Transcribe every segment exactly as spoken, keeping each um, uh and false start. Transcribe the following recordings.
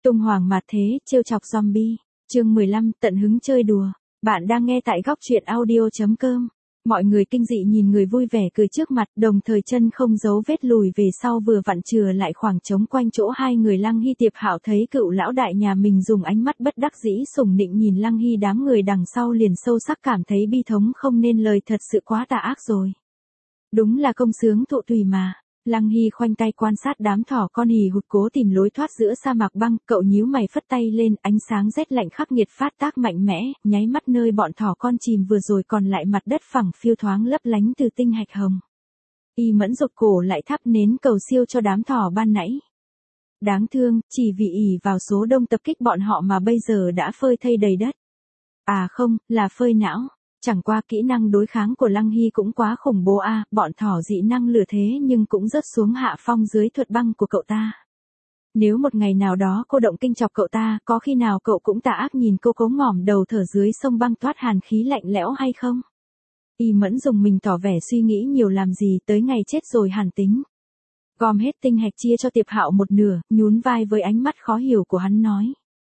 Tung hoàng mạt thế, trêu chọc zombie. Chương mười lăm, tận hứng chơi đùa. Bạn đang nghe tại góc truyện audio chấm com. Mọi người kinh dị nhìn người vui vẻ cười trước mặt, đồng thời chân không giấu vết lùi về sau vừa vặn chừa lại khoảng trống quanh chỗ hai người. Lăng Hy Tiệp Hạo thấy cựu lão đại nhà mình dùng ánh mắt bất đắc dĩ sủng nịnh nhìn Lăng Hy, đám người đằng sau liền sâu sắc cảm thấy bi thống không nên lời, thật sự quá tà ác rồi. Đúng là công sướng thụ tùy mà. Lăng Hy khoanh tay quan sát đám thỏ con hì hục cố tìm lối thoát giữa sa mạc băng, cậu nhíu mày phất tay lên, ánh sáng rét lạnh khắc nghiệt phát tác mạnh mẽ, nháy mắt nơi bọn thỏ con chìm vừa rồi còn lại mặt đất phẳng phiu thoáng lấp lánh từ tinh hạch hồng. Y Mẫn rụt cổ lại thắp nến cầu siêu cho đám thỏ ban nãy. Đáng thương, chỉ vì ỷ vào số đông tập kích bọn họ mà bây giờ đã phơi thây đầy đất. À không, là phơi não. Chẳng qua kỹ năng đối kháng của Lăng Hy cũng quá khủng bố a, à, bọn thỏ dị năng lửa thế nhưng cũng rớt xuống hạ phong dưới thuật băng của cậu ta. Nếu một ngày nào đó cô động kinh chọc cậu ta, có khi nào cậu cũng tà ác nhìn cô cố ngỏm đầu thở dưới sông băng toát hàn khí lạnh lẽo hay không? Y Mẫn dùng mình tỏ vẻ suy nghĩ nhiều làm gì, tới ngày chết rồi hàn tính. Gom hết tinh hạch chia cho Tiệp Hạo một nửa, nhún vai với ánh mắt khó hiểu của hắn nói.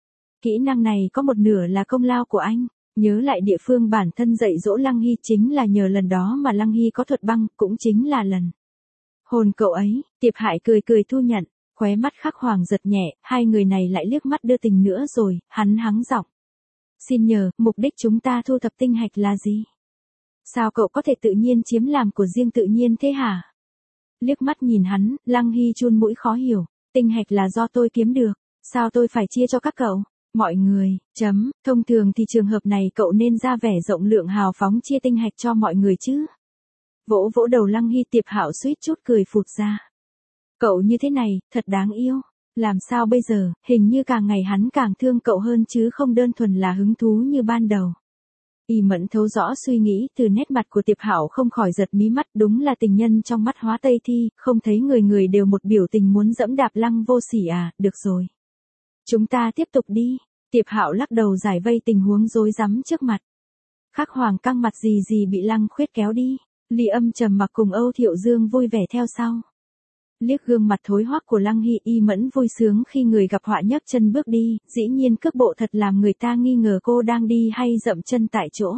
Kỹ năng này có một nửa là công lao của anh. Nhớ lại địa phương bản thân dạy dỗ Lăng Hy, chính là nhờ lần đó mà Lăng Hy có thuật băng, cũng chính là lần hồn cậu ấy. Tiệp Hải cười cười thu nhận, khóe mắt khắc hoàng giật nhẹ, hai người này lại liếc mắt đưa tình nữa rồi, hắn hắng giọng. Xin nhờ, mục đích chúng ta thu thập tinh hạch là gì? Sao cậu có thể tự nhiên chiếm làm của riêng tự nhiên thế hả? Liếc mắt nhìn hắn, Lăng Hy chun mũi khó hiểu, tinh hạch là do tôi kiếm được, sao tôi phải chia cho các cậu? Mọi người, chấm, thông thường thì trường hợp này cậu nên ra vẻ rộng lượng hào phóng chia tinh hạch cho mọi người chứ. Vỗ vỗ đầu Lăng Hy, Tiệp Hạo suýt chút cười phụt ra. Cậu như thế này, thật đáng yêu. Làm sao bây giờ, hình như càng ngày hắn càng thương cậu hơn chứ không đơn thuần là hứng thú như ban đầu. Y Mẫn thấu rõ suy nghĩ từ nét mặt của Tiệp Hạo không khỏi giật mí mắt, đúng là tình nhân trong mắt hóa Tây Thi, không thấy người người đều một biểu tình muốn dẫm đạp Lăng Vô Sỉ à, được rồi. Chúng ta tiếp tục đi. Tiệp Hạo lắc đầu giải vây tình huống rối rắm trước mặt. Khắc hoàng căng mặt gì gì bị Lăng Khuyết kéo đi. Ly Âm trầm mặc cùng Âu Thiệu Dương vui vẻ theo sau. Liếc gương mặt thối hoắc của Lăng Hy, Y Mẫn vui sướng khi người gặp họa nhấc chân bước đi, dĩ nhiên cước bộ thật làm người ta nghi ngờ cô đang đi hay dậm chân tại chỗ.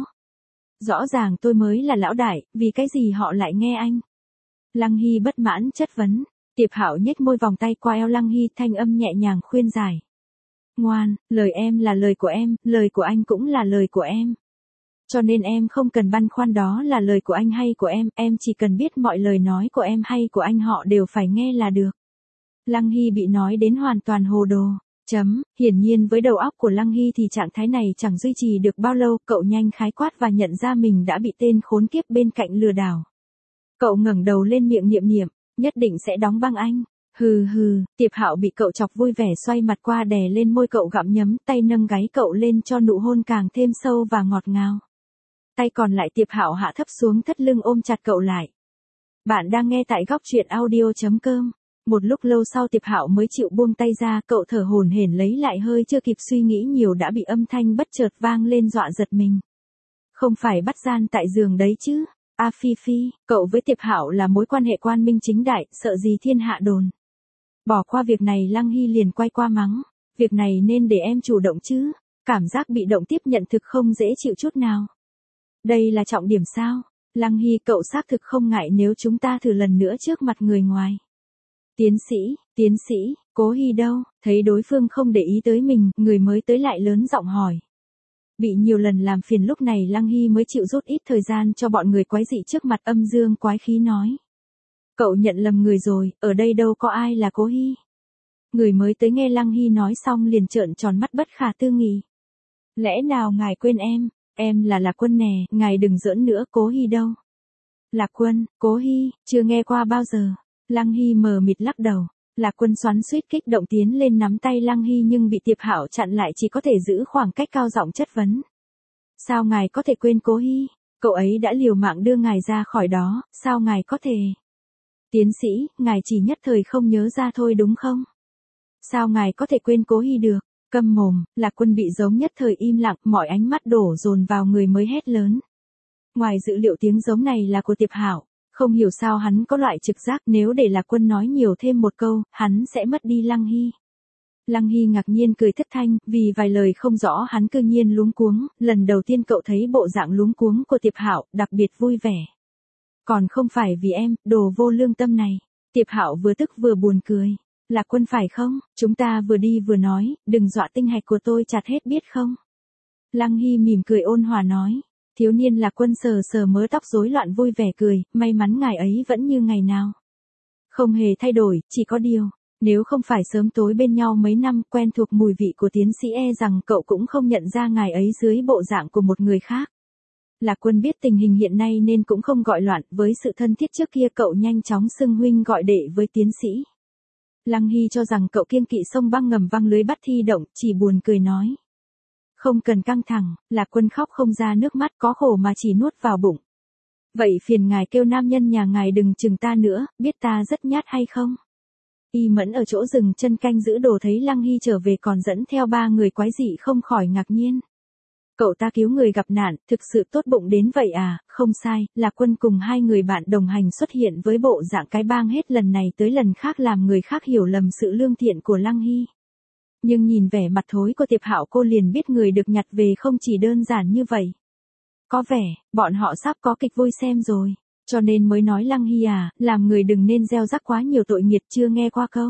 Rõ ràng tôi mới là lão đại, vì cái gì họ lại nghe anh? Lăng Hy bất mãn chất vấn. Tiệp Hạo nhếch môi vòng tay qua eo Lăng Hy, thanh âm nhẹ nhàng khuyên giải. Ngoan, lời em là lời của em, lời của anh cũng là lời của em. Cho nên em không cần băn khoăn đó là lời của anh hay của em, em chỉ cần biết mọi lời nói của em hay của anh họ đều phải nghe là được. Lăng Hy bị nói đến hoàn toàn hồ đồ. Chấm, hiển nhiên với đầu óc của Lăng Hy thì trạng thái này chẳng duy trì được bao lâu, cậu nhanh khái quát và nhận ra mình đã bị tên khốn kiếp bên cạnh lừa đảo. Cậu ngẩng đầu lên miệng niệm niệm, nhất định sẽ đóng băng anh. Hừ hừ, Tiệp Hạo bị cậu chọc vui vẻ xoay mặt qua đè lên môi cậu gặm nhấm, tay nâng gáy cậu lên cho nụ hôn càng thêm sâu và ngọt ngào. Tay còn lại Tiệp Hạo hạ thấp xuống thắt lưng ôm chặt cậu lại. Bạn đang nghe tại góc truyện audio chấm com. Một lúc lâu sau Tiệp Hạo mới chịu buông tay ra, cậu thở hổn hển lấy lại hơi, chưa kịp suy nghĩ nhiều đã bị âm thanh bất chợt vang lên dọa giật mình. Không phải bắt gian tại giường đấy chứ? A Phi Phi, cậu với Tiệp Hạo là mối quan hệ quan minh chính đại, sợ gì thiên hạ đồn. Bỏ qua việc này, Lăng Hy liền quay qua mắng. Việc này nên để em chủ động chứ. Cảm giác bị động tiếp nhận thực không dễ chịu chút nào. Đây là trọng điểm sao? Lăng Hy, cậu xác thực không ngại nếu chúng ta thử lần nữa trước mặt người ngoài. Tiến sĩ, tiến sĩ, Cố Hy đâu? Thấy đối phương không để ý tới mình, người mới tới lại lớn giọng hỏi. Bị nhiều lần làm phiền lúc này Lăng Hy mới chịu rút ít thời gian cho bọn người quái dị trước mặt, âm dương quái khí nói. Cậu nhận lầm người rồi, ở đây đâu có ai là Cố Hy. Người mới tới nghe Lăng Hy nói xong liền trợn tròn mắt bất khả tư nghị. Lẽ nào ngài quên em, em là Lạc Quân nè, ngài đừng giỡn nữa, Cố Hy đâu. Lạc Quân, Cố Hy, chưa nghe qua bao giờ. Lăng Hy mờ mịt lắc đầu. Lạc Quân xoắn xuýt kích động tiến lên nắm tay Lăng Hy nhưng bị Tiệp Hạo chặn lại, chỉ có thể giữ khoảng cách cao giọng chất vấn. Sao ngài có thể quên Cố Hy? Cậu ấy đã liều mạng đưa ngài ra khỏi đó, sao ngài có thể? Tiến sĩ, ngài chỉ nhất thời không nhớ ra thôi đúng không? Sao ngài có thể quên Cố Hy được? Câm mồm, Lạc Quân bị giống nhất thời im lặng, mọi ánh mắt đổ dồn vào người mới hét lớn. Ngoài dự liệu tiếng giống này là của Tiệp Hạo, không hiểu sao hắn có loại trực giác nếu để Lạc Quân nói nhiều thêm một câu, hắn sẽ mất đi Lăng Hy. Lăng Hy ngạc nhiên cười thất thanh, vì vài lời không rõ hắn cư nhiên luống cuống, lần đầu tiên cậu thấy bộ dạng luống cuống của Tiệp Hạo, đặc biệt vui vẻ. Còn không phải vì em, đồ vô lương tâm này. Tiệp Hạo vừa tức vừa buồn cười. Lạc Quân phải không, chúng ta vừa đi vừa nói, đừng dọa tinh hạch của tôi chặt hết biết không. Lăng Hy mỉm cười ôn hòa nói. Thiếu niên Lạc Quân sờ sờ mớ tóc rối loạn vui vẻ cười, may mắn ngài ấy vẫn như ngày nào. Không hề thay đổi, chỉ có điều, nếu không phải sớm tối bên nhau mấy năm quen thuộc mùi vị của tiến sĩ e rằng cậu cũng không nhận ra ngài ấy dưới bộ dạng của một người khác. Lạc Quân biết tình hình hiện nay nên cũng không gọi loạn, với sự thân thiết trước kia cậu nhanh chóng xưng huynh gọi đệ với tiến sĩ. Lăng Hy cho rằng cậu kiêng kỵ sông băng ngầm văng lưới bắt thi động, chỉ buồn cười nói. Không cần căng thẳng, Lạc Quân khóc không ra nước mắt, có khổ mà chỉ nuốt vào bụng. Vậy phiền ngài kêu nam nhân nhà ngài đừng chừng ta nữa, biết ta rất nhát hay không? Y Mẫn ở chỗ dừng chân canh giữ đồ thấy Lăng Hy trở về còn dẫn theo ba người quái dị không khỏi ngạc nhiên. Cậu ta cứu người gặp nạn, thực sự tốt bụng đến vậy à? Không sai, Lạc Quân cùng hai người bạn đồng hành xuất hiện với bộ dạng cái bang hết lần này tới lần khác làm người khác hiểu lầm sự lương thiện của Lăng Hy. Nhưng nhìn vẻ mặt thối của Tiệp Hạo cô liền biết người được nhặt về không chỉ đơn giản như vậy. Có vẻ, bọn họ sắp có kịch vui xem rồi, cho nên mới nói Lăng Hy à, làm người đừng nên gieo rắc quá nhiều tội nghiệt, chưa nghe qua câu.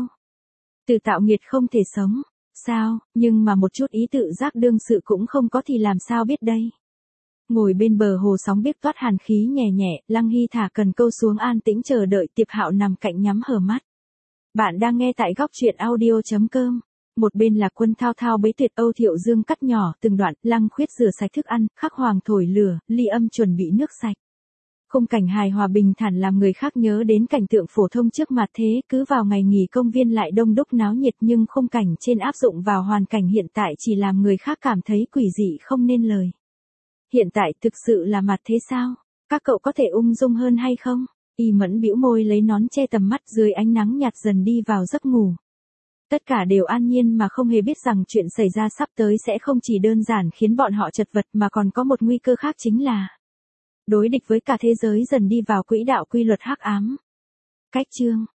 Tự tạo nghiệt không thể sống. Sao, nhưng mà một chút ý tự giác đương sự cũng không có thì làm sao biết đây. Ngồi bên bờ hồ sóng biếc toát hàn khí nhẹ nhẹ, Lăng Hy thả cần câu xuống an tĩnh chờ đợi. Tiệp Hạo nằm cạnh nhắm hờ mắt. Bạn đang nghe tại góc truyện audio chấm com. Một bên Lạc Quân thao thao bấy tuyệt, Âu Thiệu Dương cắt nhỏ từng đoạn, Lăng Khuyết rửa sạch thức ăn, Khắc Hoàng thổi lửa, Ly Âm chuẩn bị nước sạch. Khung cảnh hài hòa bình thản làm người khác nhớ đến cảnh tượng phổ thông trước mặt thế, cứ vào ngày nghỉ công viên lại đông đúc náo nhiệt, nhưng khung cảnh trên áp dụng vào hoàn cảnh hiện tại chỉ làm người khác cảm thấy quỷ dị không nên lời. Hiện tại thực sự là mặt thế sao? Các cậu có thể ung dung hơn hay không? Y Mẫn bĩu môi lấy nón che tầm mắt, dưới ánh nắng nhạt dần đi vào giấc ngủ. Tất cả đều an nhiên mà không hề biết rằng chuyện xảy ra sắp tới sẽ không chỉ đơn giản khiến bọn họ chật vật mà còn có một nguy cơ khác, chính là đối địch với cả thế giới dần đi vào quỹ đạo quy luật hắc ám. Cách chương